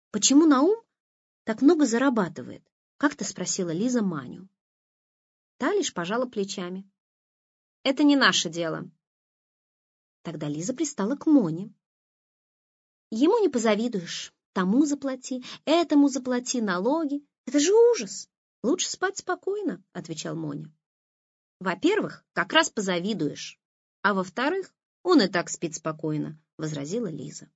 «Почему Наум так много зарабатывает?» — как-то спросила Лиза Маню. Та лишь пожала плечами. «Это не наше дело». Тогда Лиза пристала к Моне. «Ему не позавидуешь. Тому заплати, этому заплати, налоги. Это же ужас. Лучше спать спокойно», — отвечал Моня. «Во-первых, как раз позавидуешь. А во-вторых, он и так спит спокойно», — возразила Лиза.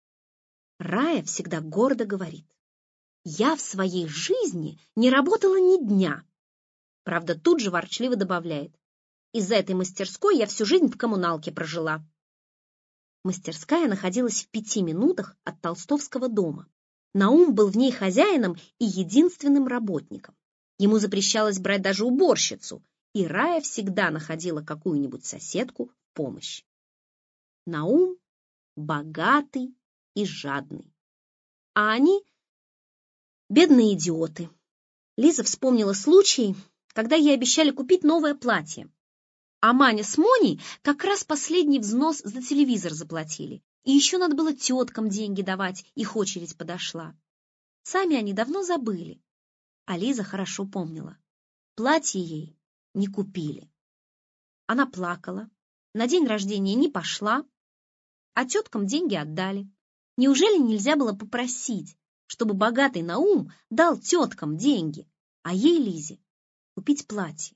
Рая всегда гордо говорит: «Я в своей жизни не работала ни дня». Правда, тут же ворчливо добавляет: «Из-за этой мастерской я всю жизнь в коммуналке прожила». Мастерская находилась в 5 минутах от Толстовского дома. Наум был в ней хозяином и единственным работником. Ему запрещалось брать даже уборщицу, и Рая всегда находила какую-нибудь соседку в помощь. Наум богатый и жадный, а они бедные идиоты. Лиза вспомнила случай, когда ей обещали купить новое платье, а Маня с Моней как раз последний взнос за телевизор заплатили, и еще надо было теткам деньги давать, их очередь подошла. Сами они давно забыли, а Лиза хорошо помнила. Платье ей не купили. Она плакала, на день рождения не пошла, а теткам деньги отдали. Неужели нельзя было попросить, чтобы богатый Наум дал теткам деньги, а ей, Лизе, купить платье?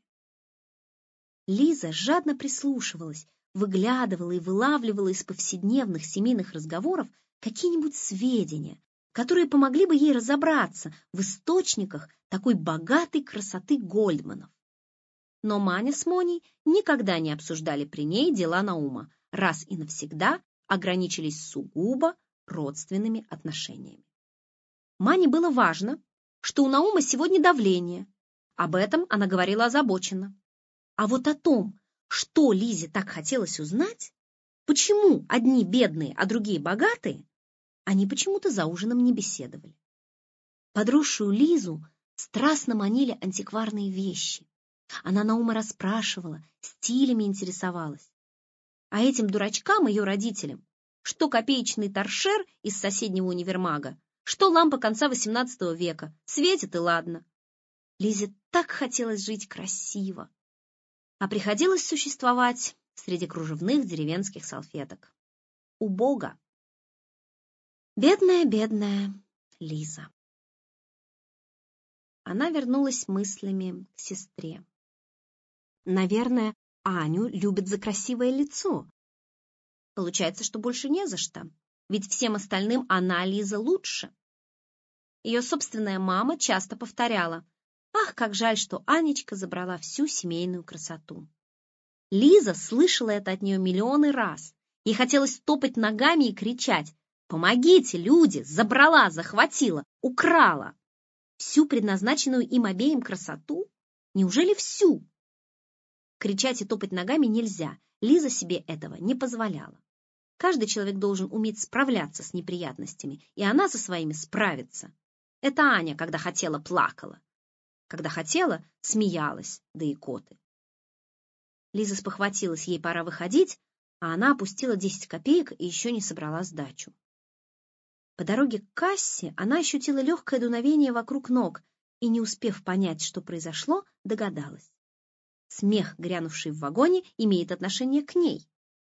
Лиза жадно прислушивалась, выглядывала и вылавливала из повседневных семейных разговоров какие-нибудь сведения, которые помогли бы ей разобраться в источниках такой богатой красоты Гольдманов. Но Маня с Моней никогда не обсуждали при ней дела Наума, раз и навсегда ограничились сугубо родственными отношениями. Мане было важно, что у Наума сегодня давление. Об этом она говорила озабоченно. А вот о том, что Лизе так хотелось узнать, почему одни бедные, а другие богатые, они почему-то за ужином не беседовали. Подросшую Лизу страстно манили антикварные вещи. Она Наума расспрашивала, стилями интересовалась. А этим дурачкам, ее родителям, что копеечный торшер из соседнего универмага, что лампа конца XVIII века, светит и ладно. Лизе так хотелось жить красиво, а приходилось существовать среди кружевных деревенских салфеток. Убого. Бедная, бедная Лиза. Она вернулась мыслями к сестре. Наверное, Аню любят за красивое лицо. Получается, что больше не за что, ведь всем остальным она, Лиза, лучше. Ее собственная мама часто повторяла: «Ах, как жаль, что Анечка забрала всю семейную красоту». Лиза слышала это от нее миллионы раз. Ей хотелось топать ногами и кричать: «Помогите, люди! Забрала, захватила, украла!» Всю предназначенную им обеим красоту? Неужели всю? Кричать и топать ногами нельзя. Лиза себе этого не позволяла. Каждый человек должен уметь справляться с неприятностями, и она со своими справится. Это Аня, когда хотела, плакала. Когда хотела, смеялась, да икоты. Лиза спохватилась, ей пора выходить, а она опустила 10 копеек и еще не собрала сдачу. По дороге к кассе она ощутила легкое дуновение вокруг ног и, не успев понять, что произошло, догадалась. Смех, грянувший в вагоне, имеет отношение к ней.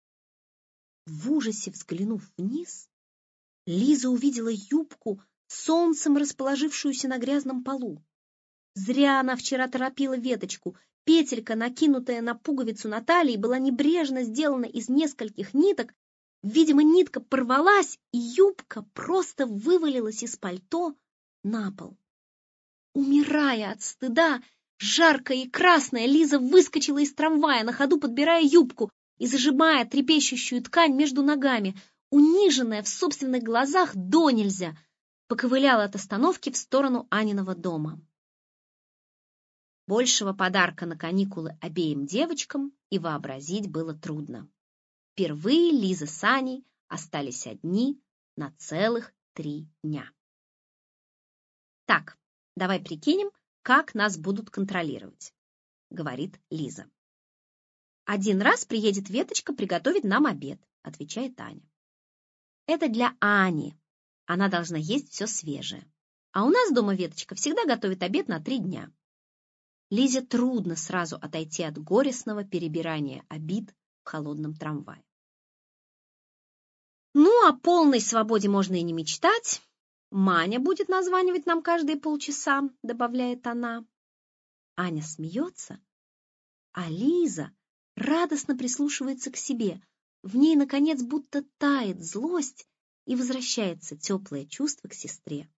В ужасе взглянув вниз, Лиза увидела юбку, солнцем расположившуюся на грязном полу. Зря она вчера торопила веточку. Петелька, накинутая на пуговицу на талии, была небрежно сделана из нескольких ниток. Видимо, нитка порвалась, и юбка просто вывалилась из пальто на пол. Умирая от стыда, жаркая и красная, Лиза выскочила из трамвая, на ходу подбирая юбку и зажимая трепещущую ткань между ногами. Униженная в собственных глазах донельзя, поковыляла от остановки в сторону Аниного дома. Большего подарка на каникулы обеим девочкам и вообразить было трудно. Впервые Лиза с Аней остались одни на целых 3 дня. «Так, давай прикинем, как нас будут контролировать», — говорит Лиза. «Один раз приедет Веточка приготовить нам обед», — отвечает Аня. «Это для Ани. Она должна есть все свежее. А у нас дома Веточка всегда готовит обед на 3 дня. Лизе трудно сразу отойти от горестного перебирания обид в холодном трамвае. Ну, о полной свободе можно и не мечтать. Маня будет названивать нам каждые полчаса, добавляет она. Аня смеется, а Лиза радостно прислушивается к себе. В ней, наконец, будто тает злость и возвращается теплое чувство к сестре.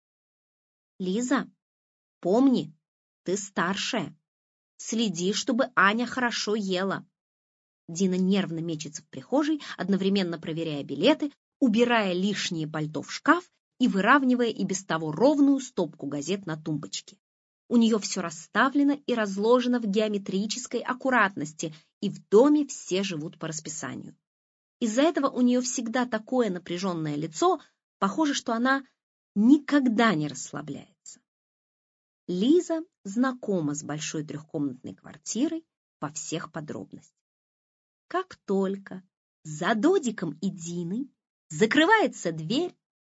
Лиза, помни, ты старшая. Следи, чтобы Аня хорошо ела. Дина нервно мечется в прихожей, одновременно проверяя билеты, убирая лишнее пальто в шкаф и выравнивая и без того ровную стопку газет на тумбочке. У нее все расставлено и разложено в геометрической аккуратности, и в доме все живут по расписанию. Из-за этого у нее всегда такое напряженное лицо, похоже, что она никогда не расслабляется. Лиза знакома с большой трехкомнатной квартирой во всех подробностях. Как только за Додиком и Диной закрывается дверь,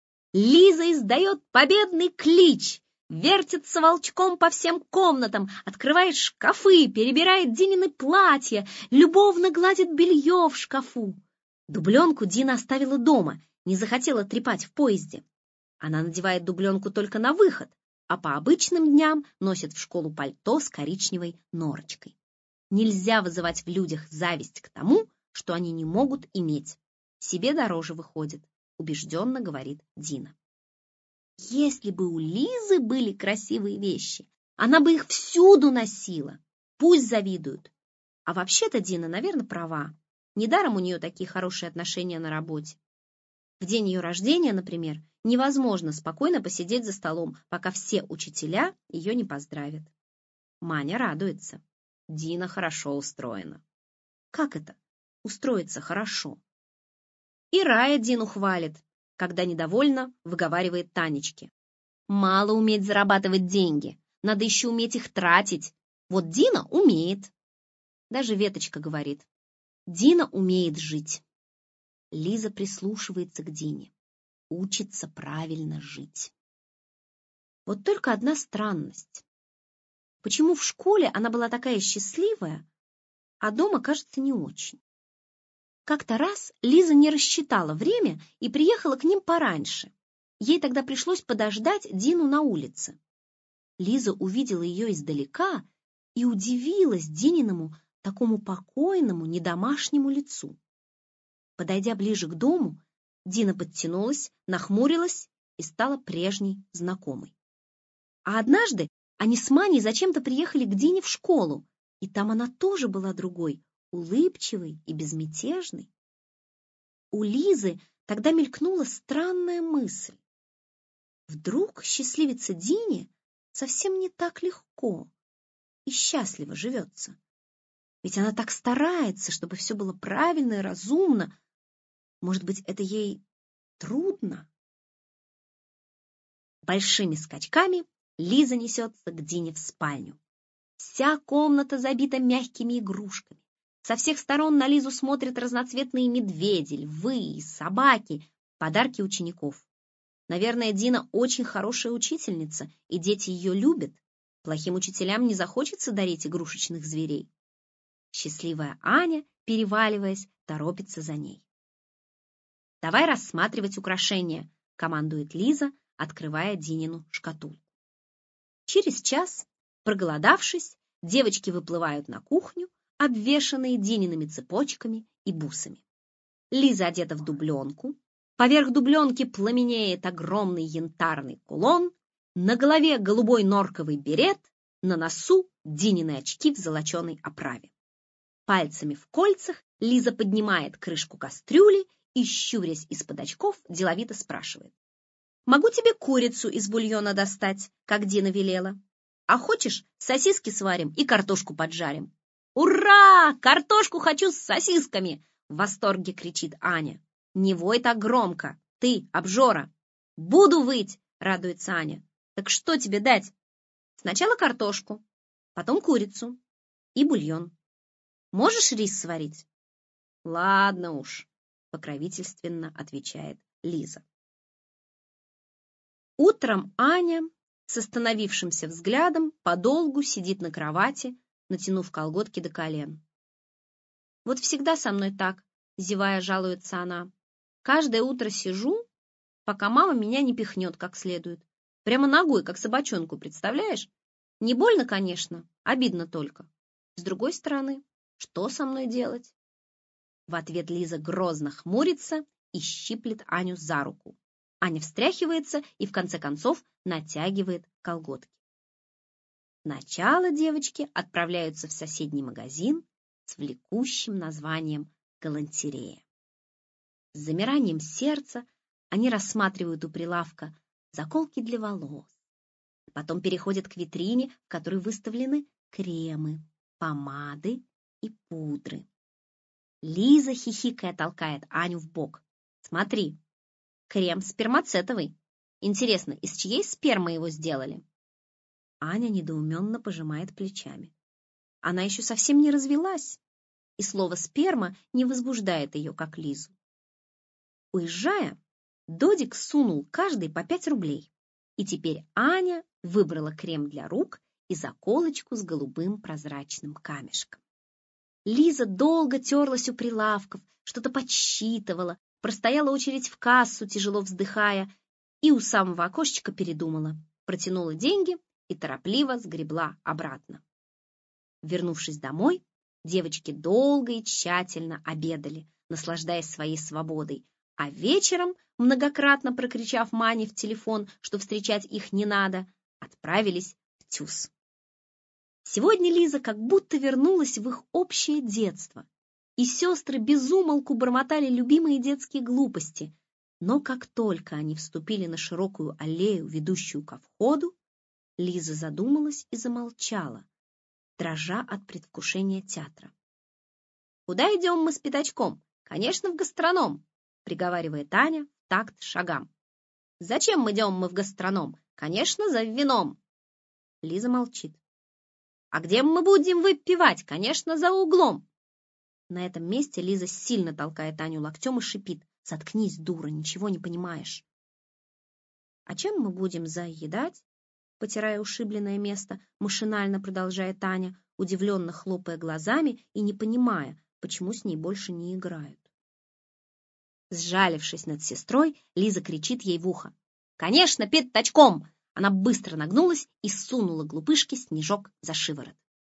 Лиза издает победный клич, вертится волчком по всем комнатам, открывает шкафы, перебирает Динины платья, любовно гладит белье в шкафу. Дубленку Дина оставила дома, не захотела трепать в поезде. Она надевает дубленку только на выход, а по обычным дням носит в школу пальто с коричневой норочкой. Нельзя вызывать в людях зависть к тому, что они не могут иметь. Себе дороже выходит, убежденно говорит Дина. Если бы у Лизы были красивые вещи, она бы их всюду носила. Пусть завидуют. А вообще-то Дина, наверное, права. Недаром у нее такие хорошие отношения на работе. В день ее рождения, например, невозможно спокойно посидеть за столом, пока все учителя ее не поздравят. Маня радуется. Дина хорошо устроена. Как это? Устроиться хорошо? И Рая Дину хвалит, когда недовольно выговаривает Танечке. Мало уметь зарабатывать деньги, надо еще уметь их тратить. Вот Дина умеет. Даже Веточка говорит, Дина умеет жить. Лиза прислушивается к Дине, учится правильно жить. Вот только одна странность. Почему в школе она была такая счастливая, а дома, кажется, не очень? Как-то раз Лиза не рассчитала время и приехала к ним пораньше. Ей тогда пришлось подождать Дину на улице. Лиза увидела ее издалека и удивилась Дининому такому покойному, недомашнему лицу. Подойдя ближе к дому, Дина подтянулась, нахмурилась и стала прежней знакомой. А однажды они с Маней зачем-то приехали к Дине в школу, и там она тоже была другой, улыбчивой и безмятежной. У Лизы тогда мелькнула странная мысль. Вдруг счастливице Дине совсем не так легко и счастливо живется. Ведь она так старается, чтобы все было правильно и разумно. Может быть, это ей трудно? Большими скачками Лиза несется к Дине в спальню. Вся комната забита мягкими игрушками. Со всех сторон на Лизу смотрят разноцветные медведи, львы и собаки, подарки учеников. Наверное, Дина очень хорошая учительница, и дети ее любят. Плохим учителям не захочется дарить игрушечных зверей. Счастливая Аня, переваливаясь, торопится за ней. «Давай рассматривать украшения», — командует Лиза, открывая Динину шкатулку. Через час, проголодавшись, девочки выплывают на кухню, обвешанные Диниными цепочками и бусами. Лиза одета в дубленку, поверх дубленки пламенеет огромный янтарный кулон, на голове голубой норковый берет, на носу Динины очки в золоченой оправе. Пальцами в кольцах Лиза поднимает крышку кастрюли и, щурясь из-под очков, деловито спрашивает. «Могу тебе курицу из бульона достать, как Дина велела? А хочешь, сосиски сварим и картошку поджарим?» «Ура! Картошку хочу с сосисками!» — в восторге кричит Аня. «Не вой так громко! Ты, обжора!» «Буду выть!» — радуется Аня. «Так что тебе дать?» «Сначала картошку, потом курицу и бульон. Можешь рис сварить?» «Ладно уж», — покровительственно отвечает Лиза. Утром Аня с остановившимся взглядом подолгу сидит на кровати, натянув колготки до колен. «Вот всегда со мной так», — зевая жалуется она. «Каждое утро сижу, пока мама меня не пихнет как следует. Прямо ногой, как собачонку, представляешь? Не больно, конечно, обидно только. С другой стороны, что со мной делать?» В ответ Лиза грозно хмурится и щиплет Аню за руку. Аня встряхивается и, в конце концов, натягивает колготки. Сначала девочки отправляются в соседний магазин с влекущим названием «Галантерея». С замиранием сердца они рассматривают у прилавка заколки для волос. Потом переходят к витрине, в которой выставлены кремы, помады и пудры. Лиза, хихикая, толкает Аню в бок. «Смотри, крем спермацетовый. Интересно, из чьей спермы его сделали?» Аня недоуменно пожимает плечами. Она еще совсем не развелась, и слово «сперма» не возбуждает ее, как Лизу. Уезжая, Додик сунул каждый по 5 рублей, и теперь Аня выбрала крем для рук и заколочку с голубым прозрачным камешком. Лиза долго терлась у прилавков, что-то подсчитывала, простояла очередь в кассу, тяжело вздыхая, и у самого окошечка передумала, протянула деньги и торопливо сгребла обратно. Вернувшись домой, девочки долго и тщательно обедали, наслаждаясь своей свободой, а вечером, многократно прокричав Мане в телефон, что встречать их не надо, отправились в ТЮЗ. Сегодня Лиза как будто вернулась в их общее детство, и сестры без умолку бормотали любимые детские глупости, но как только они вступили на широкую аллею, ведущую ко входу, Лиза задумалась и замолчала, дрожа от предвкушения театра. «Куда идем мы с пятачком? Конечно, в гастроном», — приговаривает Аня в такт шагам. «Зачем идем мы в гастроном? Конечно, за вином». Лиза молчит. «А где мы будем выпивать? Конечно, за углом». На этом месте Лиза сильно толкает Аню локтем и шипит: «Заткнись, дура, ничего не понимаешь». «А чем мы будем заедать?» Потирая ушибленное место, машинально продолжает Аня, удивленно хлопая глазами и не понимая, почему с ней больше не играют. Сжалившись над сестрой, Лиза кричит ей в ухо: «Конечно, пятачком!» Она быстро нагнулась и сунула глупышке снежок за шиворот.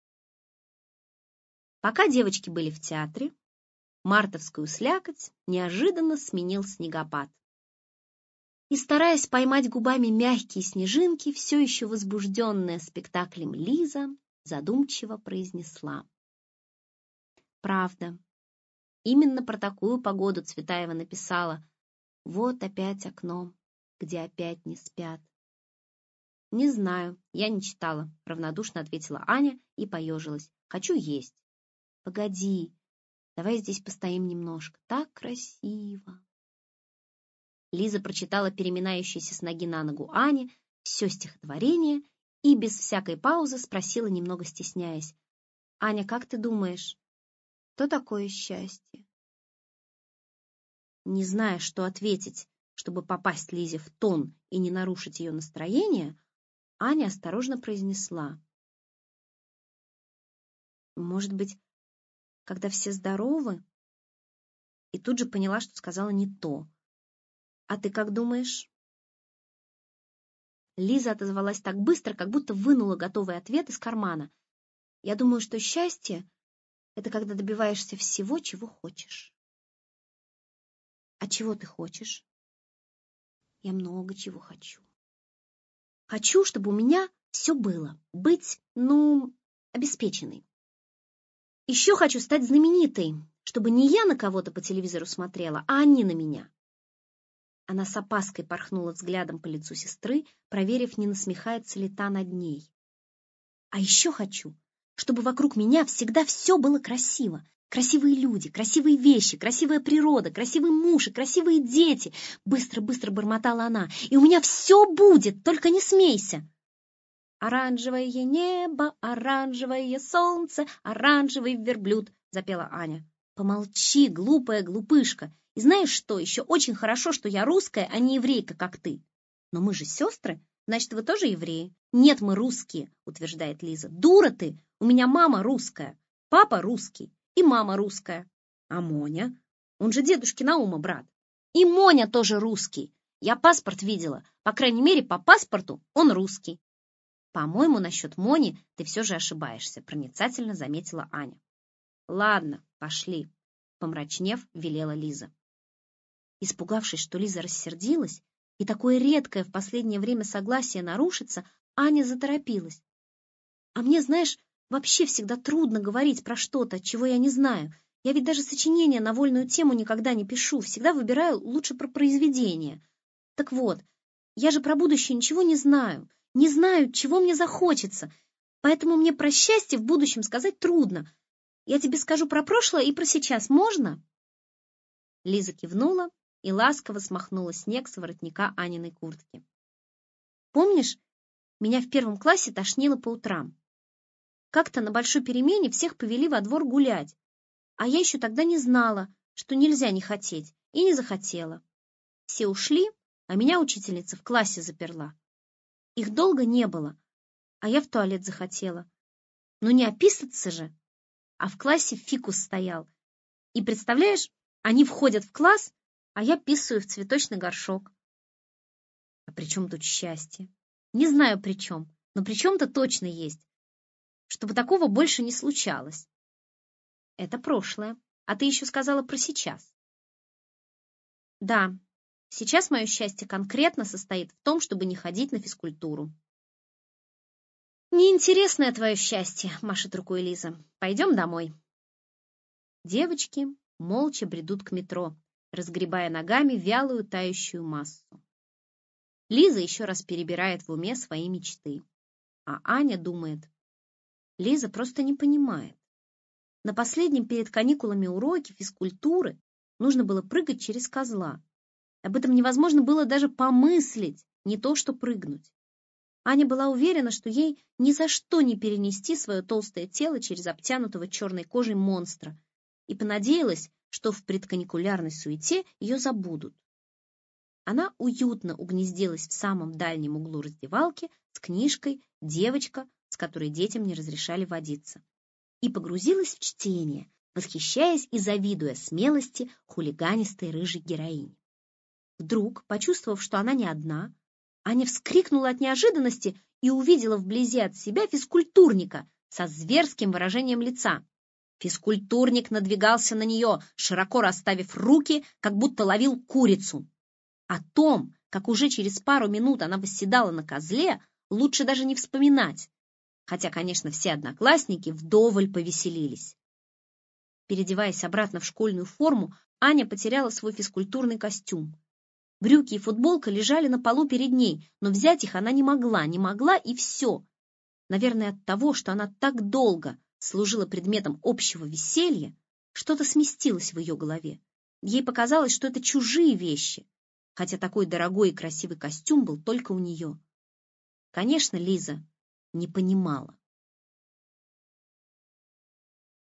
Пока девочки были в театре, мартовскую слякоть неожиданно сменил снегопад. И, стараясь поймать губами мягкие снежинки, все еще возбужденная спектаклем Лиза задумчиво произнесла: «Правда, именно про такую погоду Цветаева написала: вот опять окно, где опять не спят». «Не знаю, я не читала», — равнодушно ответила Аня и поежилась. «Хочу есть». «Погоди, давай здесь постоим немножко. Так красиво». Лиза прочитала переминающейся с ноги на ногу Ане все стихотворение и без всякой паузы спросила, немного стесняясь: «Аня, как ты думаешь, что такое счастье?» Не зная, что ответить, чтобы попасть Лизе в тон и не нарушить ее настроение, Аня осторожно произнесла: «Может быть, когда все здоровы?» И тут же поняла, что сказала не то. «А ты как думаешь?» Лиза отозвалась так быстро, как будто вынула готовый ответ из кармана. «Я думаю, что счастье — это когда добиваешься всего, чего хочешь». «А чего ты хочешь?» «Я много чего хочу. Хочу, чтобы у меня все было. Быть, обеспеченной. Еще хочу стать знаменитой, чтобы не я на кого-то по телевизору смотрела, а они на меня». Она с опаской порхнула взглядом по лицу сестры, проверив, не насмехается ли та над ней. «А еще хочу, чтобы вокруг меня всегда все было красиво. Красивые люди, красивые вещи, красивая природа, красивый муж и красивые дети», — быстро-быстро бормотала она. «И у меня все будет, только не смейся». «Оранжевое небо, оранжевое солнце, оранжевый верблюд», — запела Аня. «Помолчи, глупая глупышка. И знаешь что, еще очень хорошо, что я русская, а не еврейка, как ты». Но мы же сестры, значит, вы тоже евреи. Нет, мы русские, утверждает Лиза. Дура ты, у меня мама русская, папа русский и мама русская. А Моня? Он же дедушки Наума брат. И Моня тоже русский. Я паспорт видела. По крайней мере, по паспорту он русский. По-моему, насчет Мони ты все же ошибаешься, проницательно заметила Аня. Ладно, пошли, помрачнев, велела Лиза. Испугавшись, что Лиза рассердилась, и такое редкое в последнее время согласие нарушится, Аня заторопилась. А мне, знаешь, вообще всегда трудно говорить про что-то, чего я не знаю. Я ведь даже сочинения на вольную тему никогда не пишу, всегда выбираю лучше про произведения. Так вот, я же про будущее ничего не знаю, чего мне захочется, поэтому мне про счастье в будущем сказать трудно. Я тебе скажу про прошлое и про сейчас, можно?» Лиза кивнула и ласково смахнула снег с воротника Аниной куртки. «Помнишь, меня в 1 классе тошнило по утрам? Как-то на большой перемене всех повели во двор гулять, а я еще тогда не знала, что нельзя не хотеть, и не захотела. Все ушли, а меня учительница в классе заперла. Их долго не было, а я в туалет захотела. Но не описаться же, а в классе фикус стоял. И представляешь, они входят в класс, а я писаю в цветочный горшок. А при чем тут счастье? Не знаю при чем, но при чем-то точно есть. Чтобы такого больше не случалось. Это прошлое. А ты еще сказала про сейчас. Да, сейчас мое счастье конкретно состоит в том, чтобы не ходить на физкультуру. Неинтересное твое счастье, машет рукой Лиза. Пойдем домой. Девочки молча бредут к метро, разгребая ногами вялую тающую массу. Лиза еще раз перебирает в уме свои мечты. А Аня думает, Лиза просто не понимает. На последнем перед каникулами уроке физкультуры нужно было прыгать через козла. Об этом невозможно было даже помыслить, не то что прыгнуть. Аня была уверена, что ей ни за что не перенести свое толстое тело через обтянутого черной кожей монстра, и понадеялась, что в предканикулярной суете ее забудут. Она уютно угнездилась в самом дальнем углу раздевалки с книжкой «Девочка, с которой детям не разрешали водиться», и погрузилась в чтение, восхищаясь и завидуя смелости хулиганистой рыжей героини. Вдруг, почувствовав, что она не одна, Аня вскрикнула от неожиданности и увидела вблизи от себя физкультурника со зверским выражением лица. Физкультурник надвигался на нее, широко расставив руки, как будто ловил курицу. О том, как уже через пару минут она восседала на козле, лучше даже не вспоминать, хотя, конечно, все одноклассники вдоволь повеселились. Переодеваясь обратно в школьную форму, Аня потеряла свой физкультурный костюм. Брюки и футболка лежали на полу перед ней, но взять их она не могла и все. Наверное, от того, что она так долго служила предметом общего веселья, что-то сместилось в ее голове. Ей показалось, что это чужие вещи, хотя такой дорогой и красивый костюм был только у нее. Конечно, Лиза не понимала.